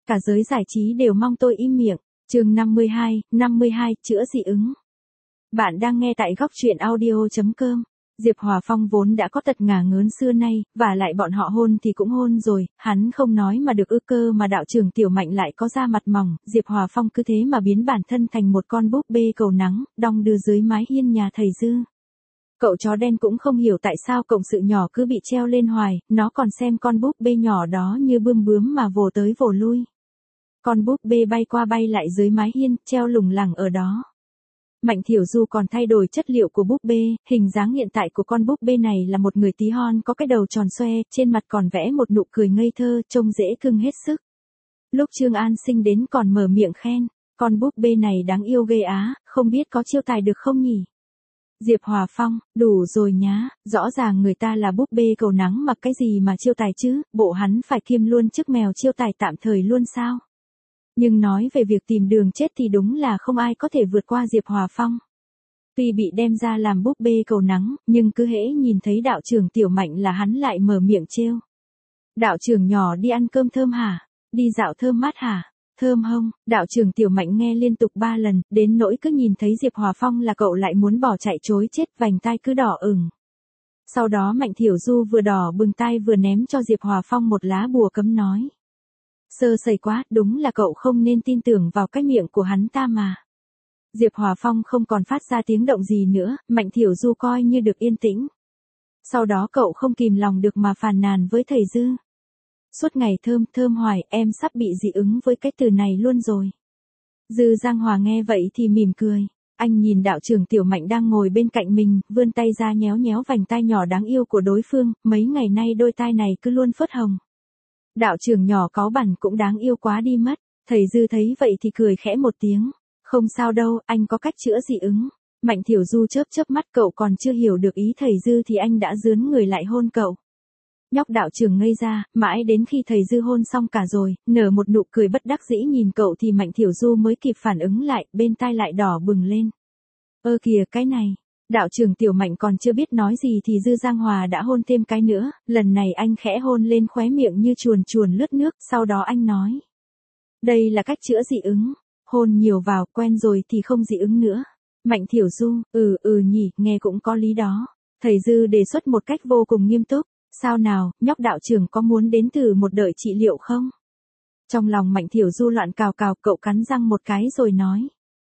cả giới giải trí đều mong tôi im miệng. Chương 52, chữa dị ứng. Bạn đang nghe tại góc truyện audio.com. Diệp Hòa Phong vốn đã có tật ngả ngớn xưa nay, và lại bọn họ hôn thì cũng hôn rồi, hắn không nói mà được ư cơ mà đạo trưởng Tiểu Mạnh lại có da mặt mỏng, Diệp Hòa Phong cứ thế mà biến bản thân thành một con búp bê cầu nắng, đong đưa dưới mái hiên nhà thầy Dư. Cậu chó đen cũng không hiểu tại sao cộng sự nhỏ cứ bị treo lên hoài, nó còn xem con búp bê nhỏ đó như bươm bướm mà vồ tới vồ lui. Con búp bê bay qua bay lại dưới mái hiên, treo lủng lẳng ở đó. Mạnh Thiểu Du còn thay đổi chất liệu của búp bê, hình dáng hiện tại của con búp bê này là một người tí hon có cái đầu tròn xoe, trên mặt còn vẽ một nụ cười ngây thơ, trông dễ cưng hết sức. Lúc Trương An Sinh đến còn mở miệng khen, con búp bê này đáng yêu ghê á, không biết có chiêu tài được không nhỉ? Diệp Hòa Phong, đủ rồi nhá, rõ ràng người ta là búp bê cầu nắng mặc cái gì mà chiêu tài chứ, bộ hắn phải kiêm luôn chức mèo chiêu tài tạm thời luôn sao? Nhưng nói về việc tìm đường chết thì đúng là không ai có thể vượt qua Diệp Hòa Phong. Tuy bị đem ra làm búp bê cầu nắng, nhưng cứ hễ nhìn thấy đạo trưởng Tiểu Mạnh là hắn lại mở miệng trêu. Đạo trưởng nhỏ đi ăn cơm thơm hả? Đi dạo thơm mát hả? Thơm hông? Đạo trưởng Tiểu Mạnh nghe liên tục 3 lần, đến nỗi cứ nhìn thấy Diệp Hòa Phong là cậu lại muốn bỏ chạy chối chết, vành tai cứ đỏ ửng. Sau đó Mạnh Thiểu Du vừa đỏ bừng tai vừa ném cho Diệp Hòa Phong một lá bùa cấm nói. Sơ sẩy quá, đúng là cậu không nên tin tưởng vào cái miệng của hắn ta mà. Diệp Hòa Phong không còn phát ra tiếng động gì nữa, Mạnh Thiểu Du coi như được yên tĩnh. Sau đó cậu không kìm lòng được mà phàn nàn với thầy Dư. Suốt ngày thơm thơm hoài, em sắp bị dị ứng với cái từ này luôn rồi. Dư Giang Hòa nghe vậy thì mỉm cười. Anh nhìn đạo trưởng Tiểu Mạnh đang ngồi bên cạnh mình, vươn tay ra nhéo nhéo vành tai nhỏ đáng yêu của đối phương, mấy ngày nay đôi tai này cứ luôn phớt hồng. Đạo trưởng nhỏ cáu bẳn cũng đáng yêu quá đi mất, thầy Dư thấy vậy thì cười khẽ một tiếng. Không sao đâu, anh có cách chữa dị ứng. Mạnh Thiểu Du chớp chớp mắt, cậu còn chưa hiểu được ý thầy Dư thì anh đã dướn người lại hôn cậu. Nhóc đạo trưởng ngây ra, mãi đến khi thầy Dư hôn xong cả rồi, nở một nụ cười bất đắc dĩ nhìn cậu thì Mạnh Thiểu Du mới kịp phản ứng lại, bên tai lại đỏ bừng lên. Ơ kìa cái này, đạo trưởng Tiểu Mạnh còn chưa biết nói gì thì Dư Giang Hòa đã hôn thêm cái nữa, lần này anh khẽ hôn lên khóe miệng như chuồn chuồn lướt nước, sau đó anh nói. Đây là cách chữa dị ứng, hôn nhiều vào, quen rồi thì không dị ứng nữa. Mạnh Thiểu Du, nhỉ, nghe cũng có lý đó. Thầy Dư đề xuất một cách vô cùng nghiêm túc. Sao nào, nhóc đạo trưởng có muốn đến thử một đợi trị liệu không? Trong lòng Mạnh Thiểu Du loạn cào cào, cậu cắn răng một cái rồi nói.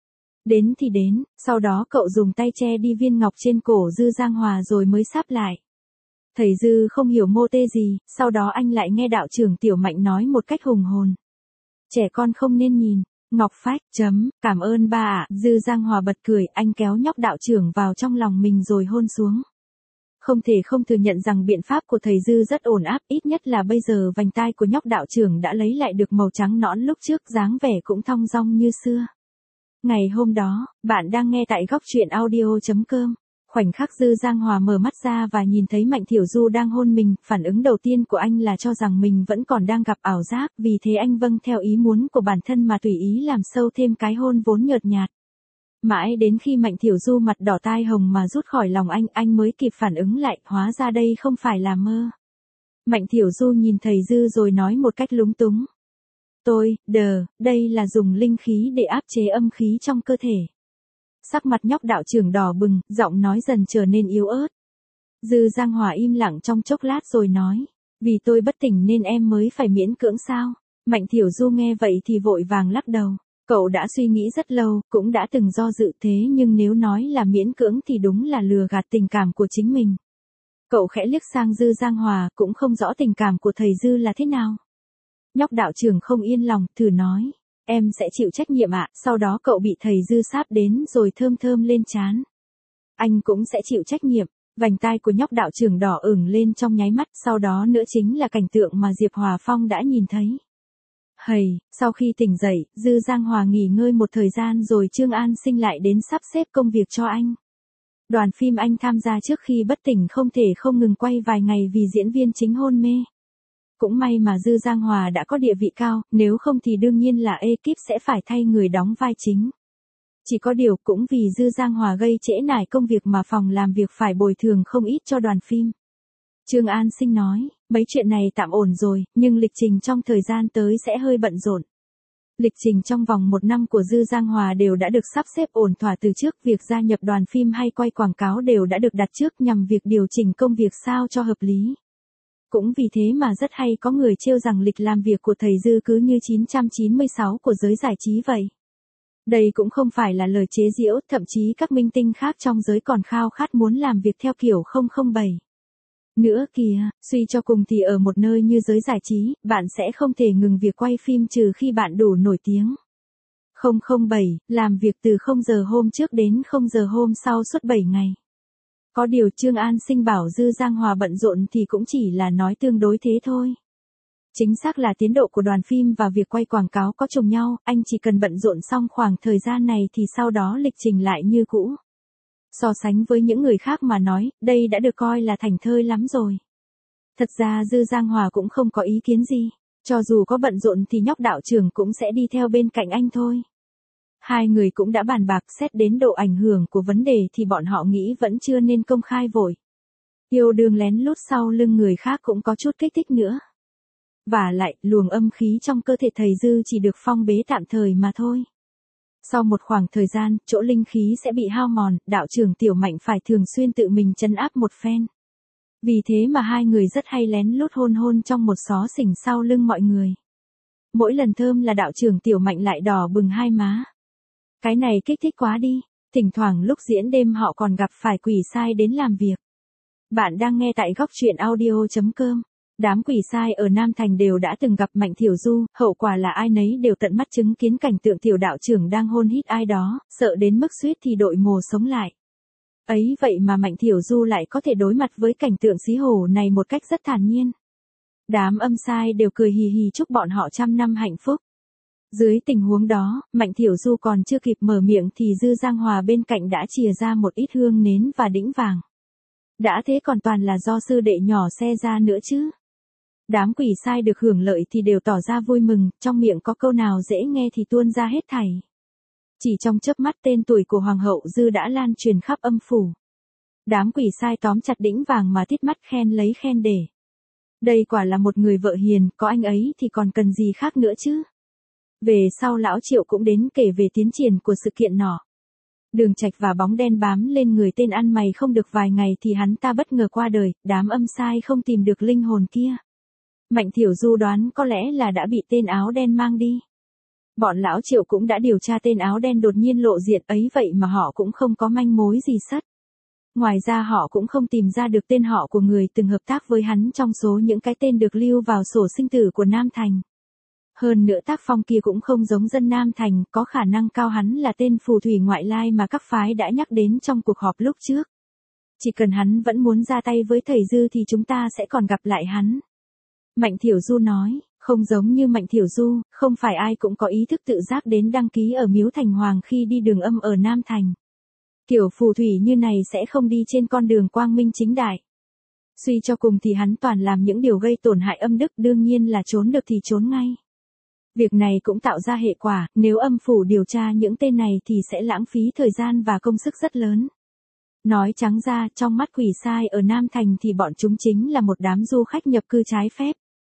Đến thì đến, sau đó cậu dùng tay che đi viên ngọc trên cổ Dư Giang Hòa rồi mới sáp lại. Thầy Dư không hiểu mô tê gì, sau đó anh lại nghe đạo trưởng Tiểu Mạnh nói một cách hùng hồn. Trẻ con không nên nhìn, ngọc phách, cảm ơn ba ạ. Dư Giang Hòa bật cười, anh kéo nhóc đạo trưởng vào trong lòng mình rồi hôn xuống. Không thể không thừa nhận rằng biện pháp của thầy Dư rất ổn áp, ít nhất là bây giờ vành tai của nhóc đạo trưởng đã lấy lại được màu trắng nõn lúc trước, dáng vẻ cũng thong dong như xưa. Ngày hôm đó, bạn đang nghe tại góc truyện audio.com. Khoảnh khắc Dư Giang Hòa mở mắt ra và nhìn thấy Mạnh Thiểu Du đang hôn mình, phản ứng đầu tiên của anh là cho rằng mình vẫn còn đang gặp ảo giác, vì thế anh vâng theo ý muốn của bản thân mà tùy ý làm sâu thêm cái hôn vốn nhợt nhạt. Mãi đến khi Mạnh Thiểu Du mặt đỏ tai hồng mà rút khỏi lòng anh mới kịp phản ứng lại, hóa ra đây không phải là mơ. Mạnh Thiểu Du nhìn thầy Dư rồi nói một cách lúng túng. Đây là dùng linh khí để áp chế âm khí trong cơ thể. Sắc mặt nhóc đạo trưởng đỏ bừng, giọng nói dần trở nên yếu ớt. Dư Giang Hòa im lặng trong chốc lát rồi nói, vì tôi bất tỉnh nên em mới phải miễn cưỡng sao? Mạnh Thiểu Du nghe vậy thì vội vàng lắc đầu. Cậu đã suy nghĩ rất lâu, cũng đã từng do dự thế nhưng nếu nói là miễn cưỡng thì đúng là lừa gạt tình cảm của chính mình. Cậu khẽ liếc sang Dư Giang Hòa, cũng không rõ tình cảm của thầy Dư là thế nào. Nhóc đạo trưởng không yên lòng, thử nói, em sẽ chịu trách nhiệm ạ. Sau đó cậu bị thầy Dư sáp đến rồi thơm thơm lên trán. Anh cũng sẽ chịu trách nhiệm. Vành tai của nhóc đạo trưởng đỏ ửng lên trong nháy mắt, sau đó nữa chính là cảnh tượng mà Diệp Hòa Phong đã nhìn thấy. Sau khi tỉnh dậy, Dư Giang Hòa nghỉ ngơi một thời gian rồi Trương An Sinh lại đến sắp xếp công việc cho anh. Đoàn phim anh tham gia trước khi bất tỉnh không thể không ngừng quay vài ngày vì diễn viên chính hôn mê. Cũng may mà Dư Giang Hòa đã có địa vị cao, nếu không thì đương nhiên là ekip sẽ phải thay người đóng vai chính. Chỉ có điều cũng vì Dư Giang Hòa gây trễ nải công việc mà phòng làm việc phải bồi thường không ít cho đoàn phim. Trương An Sinh nói, mấy chuyện này tạm ổn rồi, nhưng lịch trình trong thời gian tới sẽ hơi bận rộn. Lịch trình trong vòng 1 năm của Dư Giang Hòa đều đã được sắp xếp ổn thỏa từ trước, việc gia nhập đoàn phim hay quay quảng cáo đều đã được đặt trước nhằm việc điều chỉnh công việc sao cho hợp lý. Cũng vì thế mà rất hay có người trêu rằng lịch làm việc của thầy Dư cứ như 996 của giới giải trí vậy. Đây cũng không phải là lời chế giễu, thậm chí các minh tinh khác trong giới còn khao khát muốn làm việc theo kiểu 007. Nữa kìa, suy cho cùng thì ở một nơi như giới giải trí, bạn sẽ không thể ngừng việc quay phim trừ khi bạn đủ nổi tiếng. 007, làm việc từ 0 giờ hôm trước đến 0 giờ hôm sau suốt 7 ngày. Có điều Trương An Sinh bảo Dư Giang Hòa bận rộn thì cũng chỉ là nói tương đối thế thôi. Chính xác là tiến độ của đoàn phim và việc quay quảng cáo có trùng nhau, anh chỉ cần bận rộn xong khoảng thời gian này thì sau đó lịch trình lại như cũ. So sánh với những người khác mà nói, đây đã được coi là thành thơi lắm rồi. Thật ra Dư Giang Hòa cũng không có ý kiến gì, cho dù có bận rộn thì nhóc đạo trưởng cũng sẽ đi theo bên cạnh anh thôi. Hai người cũng đã bàn bạc, xét đến độ ảnh hưởng của vấn đề thì bọn họ nghĩ vẫn chưa nên công khai vội. Yêu đương lén lút sau lưng người khác cũng có chút kích thích nữa. Và lại, luồng âm khí trong cơ thể thầy Dư chỉ được phong bế tạm thời mà thôi. Sau một khoảng thời gian, chỗ linh khí sẽ bị hao mòn, đạo trưởng Tiểu Mạnh phải thường xuyên tự mình trấn áp một phen. Vì thế mà hai người rất hay lén lút hôn hôn trong một xó xỉnh sau lưng mọi người. Mỗi lần thơm là đạo trưởng Tiểu Mạnh lại đỏ bừng hai má. Cái này kích thích quá đi, thỉnh thoảng lúc diễn đêm họ còn gặp phải quỷ sai đến làm việc. Bạn đang nghe tại góc truyện audio.com. Đám quỷ sai ở Nam Thành đều đã từng gặp Mạnh Thiểu Du, hậu quả là ai nấy đều tận mắt chứng kiến cảnh tượng tiểu đạo trưởng đang hôn hít ai đó, sợ đến mức suýt thì đội mồ sống lại. Ấy vậy mà Mạnh Thiểu Du lại có thể đối mặt với cảnh tượng xí hổ này một cách rất thản nhiên. Đám âm sai đều cười hì hì chúc bọn họ 100 năm hạnh phúc. Dưới tình huống đó, Mạnh Thiểu Du còn chưa kịp mở miệng thì Dư Giang Hòa bên cạnh đã chìa ra một ít hương nến và đĩnh vàng. Đã thế còn toàn là do sư đệ nhỏ xe ra nữa chứ. Đám quỷ sai được hưởng lợi thì đều tỏ ra vui mừng, trong miệng có câu nào dễ nghe thì tuôn ra hết thảy. Chỉ trong chớp mắt tên tuổi của Hoàng hậu Dư đã lan truyền khắp âm phủ. Đám quỷ sai tóm chặt đĩnh vàng mà tít mắt khen lấy khen để. Đây quả là một người vợ hiền, có anh ấy thì còn cần gì khác nữa chứ. Về sau lão Triệu cũng đến kể về tiến triển của sự kiện nọ. Đường Trạch và bóng đen bám lên người tên ăn mày không được vài ngày thì hắn ta bất ngờ qua đời, đám âm sai không tìm được linh hồn kia. Mạnh Thiểu Du đoán có lẽ là đã bị tên áo đen mang đi. Bọn lão Triệu cũng đã điều tra tên áo đen đột nhiên lộ diện ấy vậy mà họ cũng không có manh mối gì sất. Ngoài ra họ cũng không tìm ra được tên họ của người từng hợp tác với hắn trong số những cái tên được lưu vào sổ sinh tử của Nam Thành. Hơn nữa tác phong kia cũng không giống dân Nam Thành, có khả năng cao hắn là tên phù thủy ngoại lai mà các phái đã nhắc đến trong cuộc họp lúc trước. Chỉ cần hắn vẫn muốn ra tay với thầy Dư thì chúng ta sẽ còn gặp lại hắn. Mạnh Thiểu Du nói, không giống như Mạnh Thiểu Du, không phải ai cũng có ý thức tự giác đến đăng ký ở Miếu Thành Hoàng khi đi đường âm ở Nam Thành. Kiểu phù thủy như này sẽ không đi trên con đường quang minh chính đại. Suy cho cùng thì hắn toàn làm những điều gây tổn hại âm đức, đương nhiên là trốn được thì trốn ngay. Việc này cũng tạo ra hệ quả, nếu âm phủ điều tra những tên này thì sẽ lãng phí thời gian và công sức rất lớn. Nói trắng ra, trong mắt quỷ sai ở Nam Thành thì bọn chúng chính là một đám du khách nhập cư trái phép.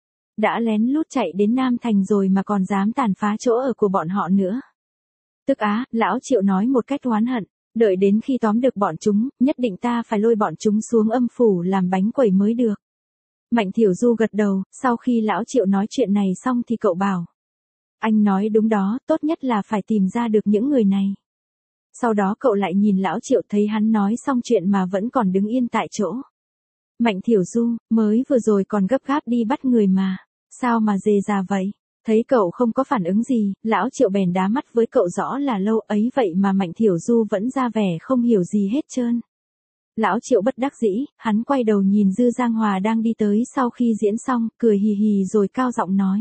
Đã lén lút chạy đến Nam Thành rồi mà còn dám tàn phá chỗ ở của bọn họ nữa. Tức á, lão Triệu nói một cách oán hận, đợi đến khi tóm được bọn chúng, nhất định ta phải lôi bọn chúng xuống âm phủ làm bánh quẩy mới được. Mạnh Thiểu Du gật đầu, sau khi lão Triệu nói chuyện này xong thì cậu bảo. Anh nói đúng đó, tốt nhất là phải tìm ra được những người này. Sau đó cậu lại nhìn lão Triệu thấy hắn nói xong chuyện mà vẫn còn đứng yên tại chỗ. Mạnh Thiểu Du, mới vừa rồi còn gấp gáp đi bắt người mà, sao mà dề già vậy? Thấy cậu không có phản ứng gì, lão Triệu bèn đá mắt với cậu rõ là lâu ấy vậy mà Mạnh Thiểu Du vẫn ra vẻ không hiểu gì hết trơn. Lão Triệu bất đắc dĩ, hắn quay đầu nhìn Dư Giang Hòa đang đi tới sau khi diễn xong, cười hì hì rồi cao giọng nói.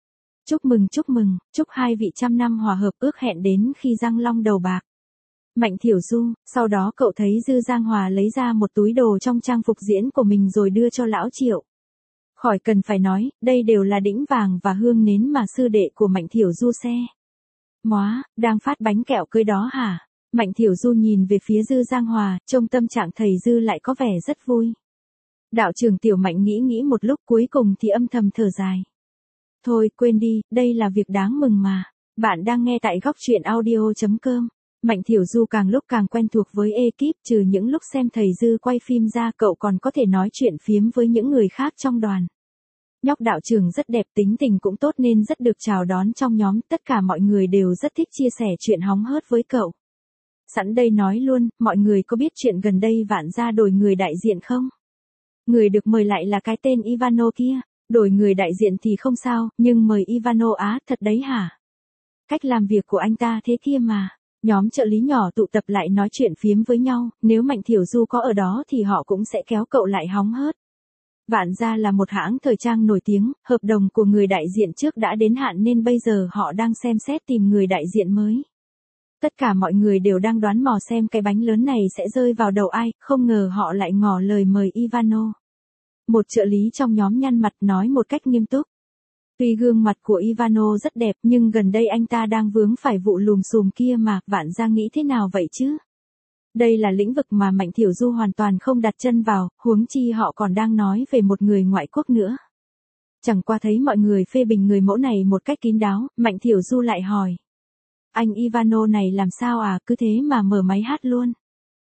Chúc mừng, chúc hai vị 100 năm hòa hợp, ước hẹn đến khi răng long đầu bạc. Mạnh Thiểu Du, sau đó cậu thấy Dư Giang Hòa lấy ra một túi đồ trong trang phục diễn của mình rồi đưa cho lão Triệu. Khỏi cần phải nói, đây đều là đĩnh vàng và hương nến mà sư đệ của Mạnh Thiểu Du xe. Móa, đang phát bánh kẹo cưới đó hả? Mạnh Thiểu Du nhìn về phía Dư Giang Hòa, trông tâm trạng thầy Dư lại có vẻ rất vui. Đạo trưởng Tiểu Mạnh nghĩ một lúc cuối cùng thì âm thầm thở dài. Thôi quên đi, đây là việc đáng mừng mà. Bạn đang nghe tại góc truyện audio.com. Mạnh Thiểu Du càng lúc càng quen thuộc với ekip, trừ những lúc xem thầy Dư quay phim ra cậu còn có thể nói chuyện phiếm với những người khác trong đoàn. Nhóc đạo trưởng rất đẹp, tính tình cũng tốt nên rất được chào đón trong nhóm, tất cả mọi người đều rất thích chia sẻ chuyện hóng hớt với cậu. Sẵn đây nói luôn, mọi người có biết chuyện gần đây Vạn Gia đổi người đại diện không? Người được mời lại là cái tên Ivano kia, đổi người đại diện thì không sao, nhưng mời Ivano á, thật đấy hả? Cách làm việc của anh ta thế kia mà. Nhóm trợ lý nhỏ tụ tập lại nói chuyện phiếm với nhau, nếu Mạnh Thiểu Du có ở đó thì họ cũng sẽ kéo cậu lại hóng hớt. Vạn Gia là một hãng thời trang nổi tiếng, hợp đồng của người đại diện trước đã đến hạn nên bây giờ họ đang xem xét tìm người đại diện mới. Tất cả mọi người đều đang đoán mò xem cái bánh lớn này sẽ rơi vào đầu ai, không ngờ họ lại ngỏ lời mời Ivano. Một trợ lý trong nhóm nhăn mặt nói một cách nghiêm túc. Tuy gương mặt của Ivano rất đẹp nhưng gần đây anh ta đang vướng phải vụ lùm xùm kia mà, Vạn Gia nghĩ thế nào vậy chứ? Đây là lĩnh vực mà Mạnh Thiểu Du hoàn toàn không đặt chân vào, huống chi họ còn đang nói về một người ngoại quốc nữa. Chẳng qua thấy mọi người phê bình người mẫu này một cách kín đáo, Mạnh Thiểu Du lại hỏi. Anh Ivano này làm sao à, cứ thế mà mở máy hát luôn.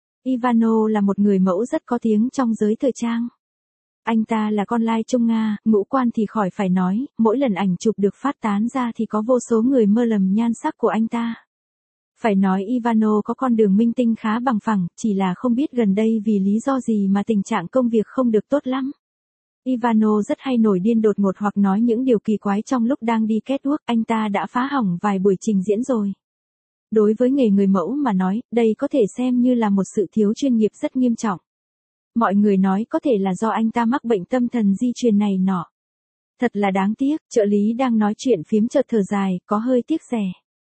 Ivano là một người mẫu rất có tiếng trong giới thời trang. Anh ta là con lai Trung Nga, ngũ quan thì khỏi phải nói, mỗi lần ảnh chụp được phát tán ra thì có vô số người mơ lầm nhan sắc của anh ta. Phải nói Ivano có con đường minh tinh khá bằng phẳng, chỉ là không biết gần đây vì lý do gì mà tình trạng công việc không được tốt lắm. Ivano rất hay nổi điên đột ngột hoặc nói những điều kỳ quái trong lúc đang đi catwalk, anh ta đã phá hỏng vài buổi trình diễn rồi. Đối với nghề người mẫu mà nói, đây có thể xem như là một sự thiếu chuyên nghiệp rất nghiêm trọng. Mọi người nói có thể là do anh ta mắc bệnh tâm thần di truyền này nọ. Thật là đáng tiếc, trợ lý đang nói chuyện phiếm chợt thở dài, có hơi tiếc rẻ.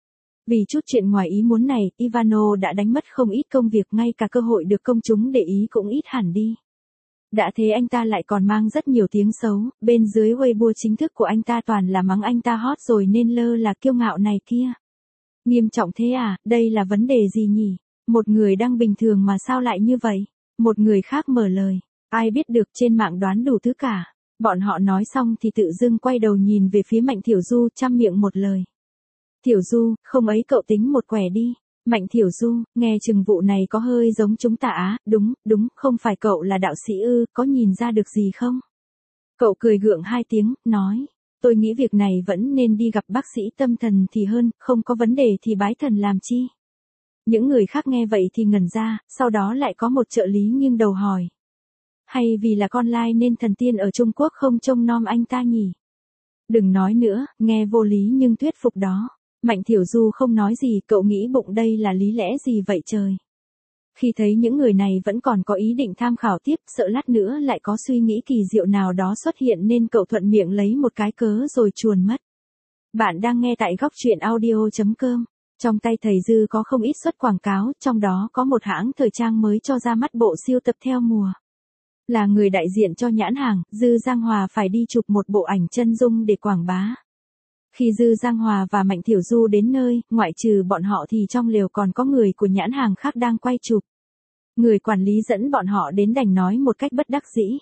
Vì chút chuyện ngoài ý muốn này, Ivano đã đánh mất không ít công việc, ngay cả cơ hội được công chúng để ý cũng ít hẳn đi. Đã thế anh ta lại còn mang rất nhiều tiếng xấu, bên dưới Weibo chính thức của anh ta toàn là mắng anh ta hot rồi nên lơ là kiêu ngạo này kia. Nghiêm trọng thế à, đây là vấn đề gì nhỉ? Một người đang bình thường mà sao lại như vậy? Một người khác mở lời, ai biết được, trên mạng đoán đủ thứ cả. Bọn họ nói xong thì tự dưng quay đầu nhìn về phía Mạnh Thiểu Du, chăm miệng một lời. Thiểu Du, không ấy cậu tính một quẻ đi. Mạnh Thiểu Du, nghe chừng vụ này có hơi giống chúng ta á, đúng, không phải cậu là đạo sĩ ư, có nhìn ra được gì không? Cậu cười gượng hai tiếng, nói, tôi nghĩ việc này vẫn nên đi gặp bác sĩ tâm thần thì hơn, không có vấn đề thì bái thần làm chi. Những người khác nghe vậy thì ngẩn ra, sau đó lại có một trợ lý nghiêng đầu hỏi. Hay vì là con lai nên thần tiên ở Trung Quốc không trông nom anh ta nhỉ? Đừng nói nữa, nghe vô lý nhưng thuyết phục đó. Mạnh Thiểu Du không nói gì, cậu nghĩ bụng đây là lý lẽ gì vậy trời? Khi thấy những người này vẫn còn có ý định tham khảo tiếp, sợ lát nữa lại có suy nghĩ kỳ diệu nào đó xuất hiện nên cậu thuận miệng lấy một cái cớ rồi chuồn mất. Bạn đang nghe tại góc truyện audio.com. Trong tay thầy Dư có không ít suất quảng cáo, trong đó có một hãng thời trang mới cho ra mắt bộ siêu tập theo mùa. Là người đại diện cho nhãn hàng, Dư Giang Hòa phải đi chụp một bộ ảnh chân dung để quảng bá. Khi Dư Giang Hòa và Mạnh Thiểu Du đến nơi, ngoại trừ bọn họ thì trong lều còn có người của nhãn hàng khác đang quay chụp. Người quản lý dẫn bọn họ đến đành nói một cách bất đắc dĩ.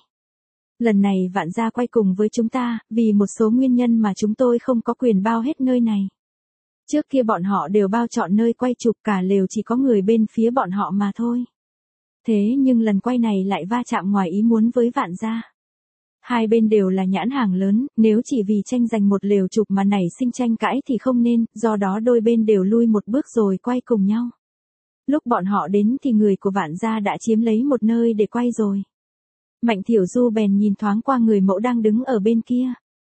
Lần này Vạn Gia quay cùng với chúng ta, vì một số nguyên nhân mà chúng tôi không có quyền bao hết nơi này. Trước kia bọn họ đều bao chọn nơi quay chụp, cả lều chỉ có người bên phía bọn họ mà thôi. Thế nhưng lần quay này lại va chạm ngoài ý muốn với Vạn Gia. Hai bên đều là nhãn hàng lớn, nếu chỉ vì tranh giành một lều chụp mà nảy sinh tranh cãi thì không nên, do đó đôi bên đều lui một bước rồi quay cùng nhau. Lúc bọn họ đến thì người của Vạn Gia đã chiếm lấy một nơi để quay rồi. Mạnh Thiểu Du bèn nhìn thoáng qua người mẫu đang đứng ở bên kia.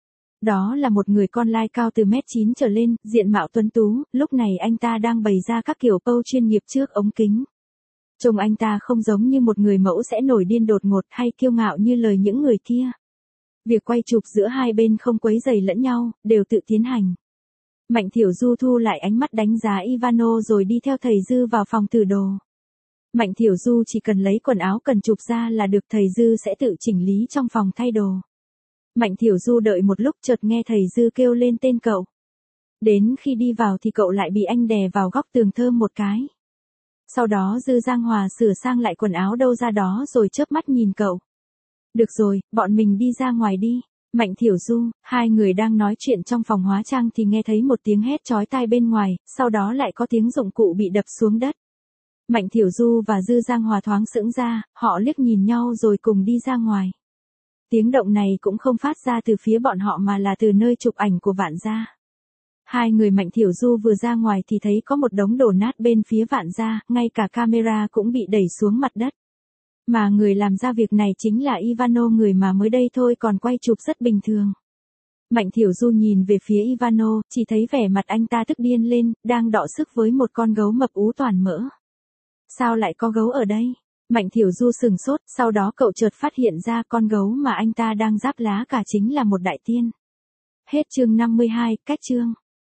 Đó là một người con lai cao từ 1m9 trở lên, diện mạo tuấn tú, lúc này anh ta đang bày ra các kiểu pose chuyên nghiệp trước ống kính. Trông anh ta không giống như một người mẫu sẽ nổi điên đột ngột hay kiêu ngạo như lời những người kia. Việc quay chụp giữa hai bên không quấy rầy lẫn nhau, đều tự tiến hành. Mạnh Thiểu Du thu lại ánh mắt đánh giá Ivano rồi đi theo thầy Dư vào phòng thử đồ. Mạnh Thiểu Du chỉ cần lấy quần áo cần chụp ra là được, thầy Dư sẽ tự chỉnh lý trong phòng thay đồ. Mạnh Thiểu Du đợi một lúc chợt nghe thầy Dư kêu lên tên cậu. Đến khi đi vào thì cậu lại bị anh đè vào góc tường thơm một cái. Sau đó Dư Giang Hòa sửa sang lại quần áo đâu ra đó rồi chớp mắt nhìn cậu. Được rồi, bọn mình đi ra ngoài đi. Mạnh Thiểu Du, hai người đang nói chuyện trong phòng hóa trang thì nghe thấy một tiếng hét chói tai bên ngoài, sau đó lại có tiếng dụng cụ bị đập xuống đất. Mạnh Thiểu Du và Dư Giang Hòa thoáng sững ra, họ liếc nhìn nhau rồi cùng đi ra ngoài. Tiếng động này cũng không phát ra từ phía bọn họ mà là từ nơi chụp ảnh của Vạn Gia. Hai người Mạnh Thiểu Du vừa ra ngoài thì thấy có một đống đổ nát bên phía Vạn Gia, ngay cả camera cũng bị đẩy xuống mặt đất. Mà người làm ra việc này chính là Ivano, người mà mới đây thôi còn quay chụp rất bình thường. Mạnh Thiểu Du nhìn về phía Ivano, chỉ thấy vẻ mặt anh ta tức điên lên, đang đọ sức với một con gấu mập ú toàn mỡ. Sao lại có gấu ở đây? Mạnh Thiểu Du sừng sốt, sau đó cậu chợt phát hiện ra con gấu mà anh ta đang giáp lá cả chính là một đại tiên. Hết chương 52, cách chương.